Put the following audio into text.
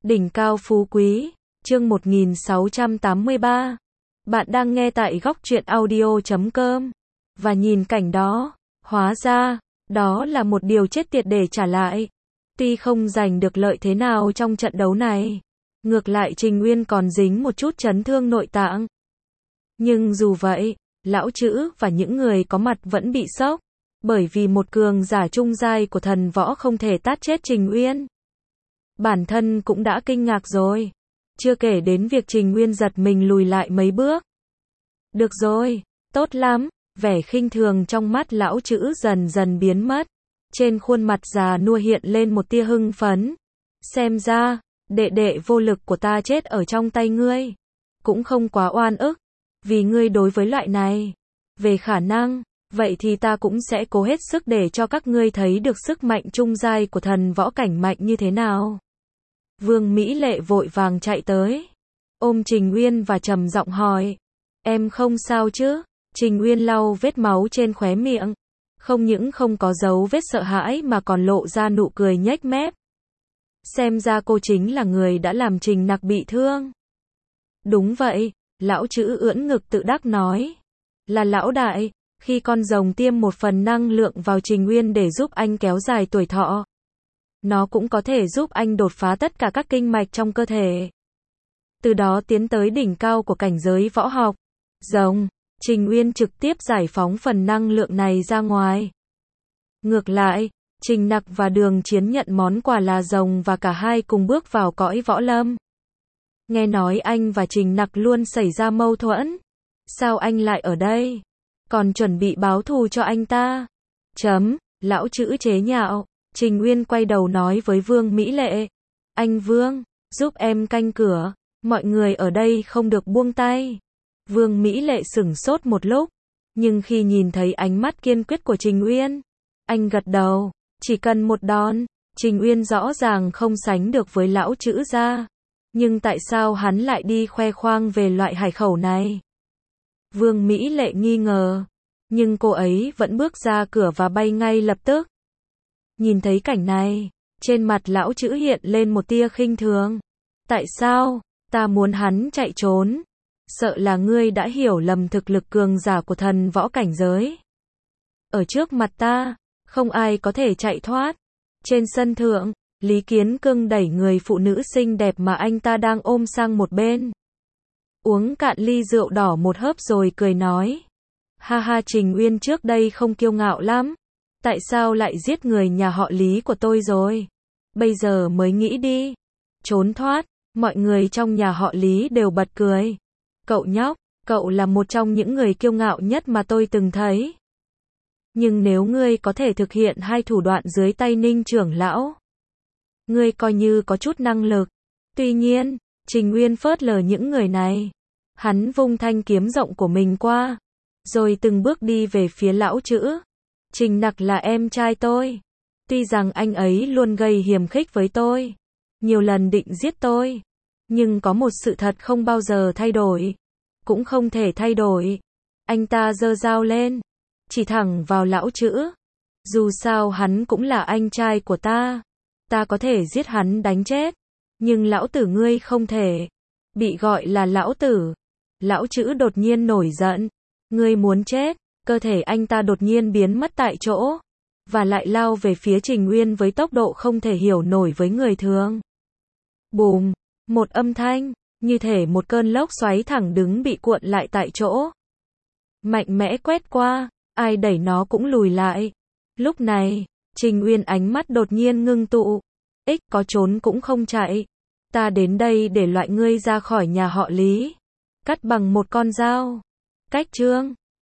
Đỉnh cao phú quý, chương 1683. Bạn đang nghe tại góc truyện audio.com. Và nhìn cảnh đó, hóa ra, đó là một điều chết tiệt để trả lại. Tuy không giành được lợi thế nào trong trận đấu này, ngược lại Trình Uyên còn dính một chút chấn thương nội tạng. Nhưng dù vậy, lão trữ và những người có mặt vẫn bị sốc, bởi vì một cường giả trung giai của thần võ không thể tát chết Trình Uyên. Bản thân cũng đã kinh ngạc rồi, chưa kể đến việc Trình Uyên giật mình lùi lại mấy bước. Được rồi, tốt lắm, vẻ khinh thường trong mắt lão trữ dần dần biến mất. Trên khuôn mặt già nua hiện lên một tia hưng phấn. Xem ra, đệ đệ vô lực của ta chết ở trong tay ngươi. Cũng không quá oan ức, vì ngươi đối với loại này. Về khả năng, vậy thì ta cũng sẽ cố hết sức để cho các ngươi thấy được sức mạnh trung giai của thần võ cảnh mạnh như thế nào. Vương Mỹ Lệ vội vàng chạy tới, ôm Trình Uyên và trầm giọng hỏi, em không sao chứ? Trình Uyên lau vết máu trên khóe miệng, không những không có dấu vết sợ hãi mà còn lộ ra nụ cười nhếch mép. Xem ra cô chính là người đã làm Trình Nặc bị thương. Đúng vậy, lão trữ ưỡn ngực tự đắc nói, là lão đại, khi con rồng tiêm một phần năng lượng vào Trình Uyên để giúp anh kéo dài tuổi thọ. Nó cũng có thể giúp anh đột phá tất cả các kinh mạch trong cơ thể, từ đó tiến tới đỉnh cao của cảnh giới võ học. Rồng, Trình Uyên trực tiếp giải phóng phần năng lượng này ra ngoài. Ngược lại, Trình Nặc và Đường Chiến nhận món quà là rồng và cả hai cùng bước vào cõi võ lâm. Nghe nói anh và Trình Nặc luôn xảy ra mâu thuẫn. Sao anh lại ở đây? Còn chuẩn bị báo thù cho anh ta? Lão trữ chế nhạo. Trình Uyên quay đầu nói với Vương Mỹ Lệ. Anh Vương, giúp em canh cửa. Mọi người ở đây không được buông tay. Vương Mỹ Lệ sửng sốt một lúc. Nhưng khi nhìn thấy ánh mắt kiên quyết của Trình Uyên, anh gật đầu. Chỉ cần một đòn. Trình Uyên rõ ràng không sánh được với lão trữ ra. Nhưng tại sao hắn lại đi khoe khoang về loại hải khẩu này? Vương Mỹ Lệ nghi ngờ. Nhưng cô ấy vẫn bước ra cửa và bay ngay lập tức. Nhìn thấy cảnh này, trên mặt lão trữ hiện lên một tia khinh thường. Tại sao? Ta muốn hắn chạy trốn. Sợ là ngươi đã hiểu lầm thực lực cường giả của thần võ cảnh giới. Ở trước mặt ta, không ai có thể chạy thoát. Trên sân thượng, Lý Kiến Cương đẩy người phụ nữ xinh đẹp mà anh ta đang ôm sang một bên. Uống cạn ly rượu đỏ một hớp rồi cười nói. Ha ha, Trình Uyên trước đây không kiêu ngạo lắm. Tại sao lại giết người nhà họ Lý của tôi rồi? Bây giờ mới nghĩ đi. Trốn thoát, mọi người trong nhà họ Lý đều bật cười. Cậu nhóc, cậu là một trong những người kiêu ngạo nhất mà tôi từng thấy. Nhưng nếu ngươi có thể thực hiện hai thủ đoạn dưới tay Ninh trưởng lão, ngươi coi như có chút năng lực. Tuy nhiên, Trình Uyên phớt lờ những người này. Hắn vung thanh kiếm rộng của mình qua, rồi từng bước đi về phía lão trữ. Trình Nặc là em trai tôi. Tuy rằng anh ấy luôn gây hiềm khích với tôi, nhiều lần định giết tôi, nhưng có một sự thật không bao giờ thay đổi, cũng không thể thay đổi. Anh ta giơ dao lên, chỉ thẳng vào lão trữ. Dù sao hắn cũng là anh trai của ta. Ta có thể giết hắn đánh chết, nhưng lão tử ngươi không thể. Bị gọi là lão tử. Lão trữ đột nhiên nổi giận. Ngươi muốn chết? Cơ thể anh ta đột nhiên biến mất tại chỗ, và lại lao về phía Trình Uyên với tốc độ không thể hiểu nổi với người thường. Bùm, một âm thanh, như thể một cơn lốc xoáy thẳng đứng bị cuộn lại tại chỗ. Mạnh mẽ quét qua, ai đẩy nó cũng lùi lại. Lúc này, Trình Uyên ánh mắt đột nhiên ngưng tụ. Có trốn cũng không chạy. Ta đến đây để loại ngươi ra khỏi nhà họ Lý. Cắt bằng một con dao. Cách chương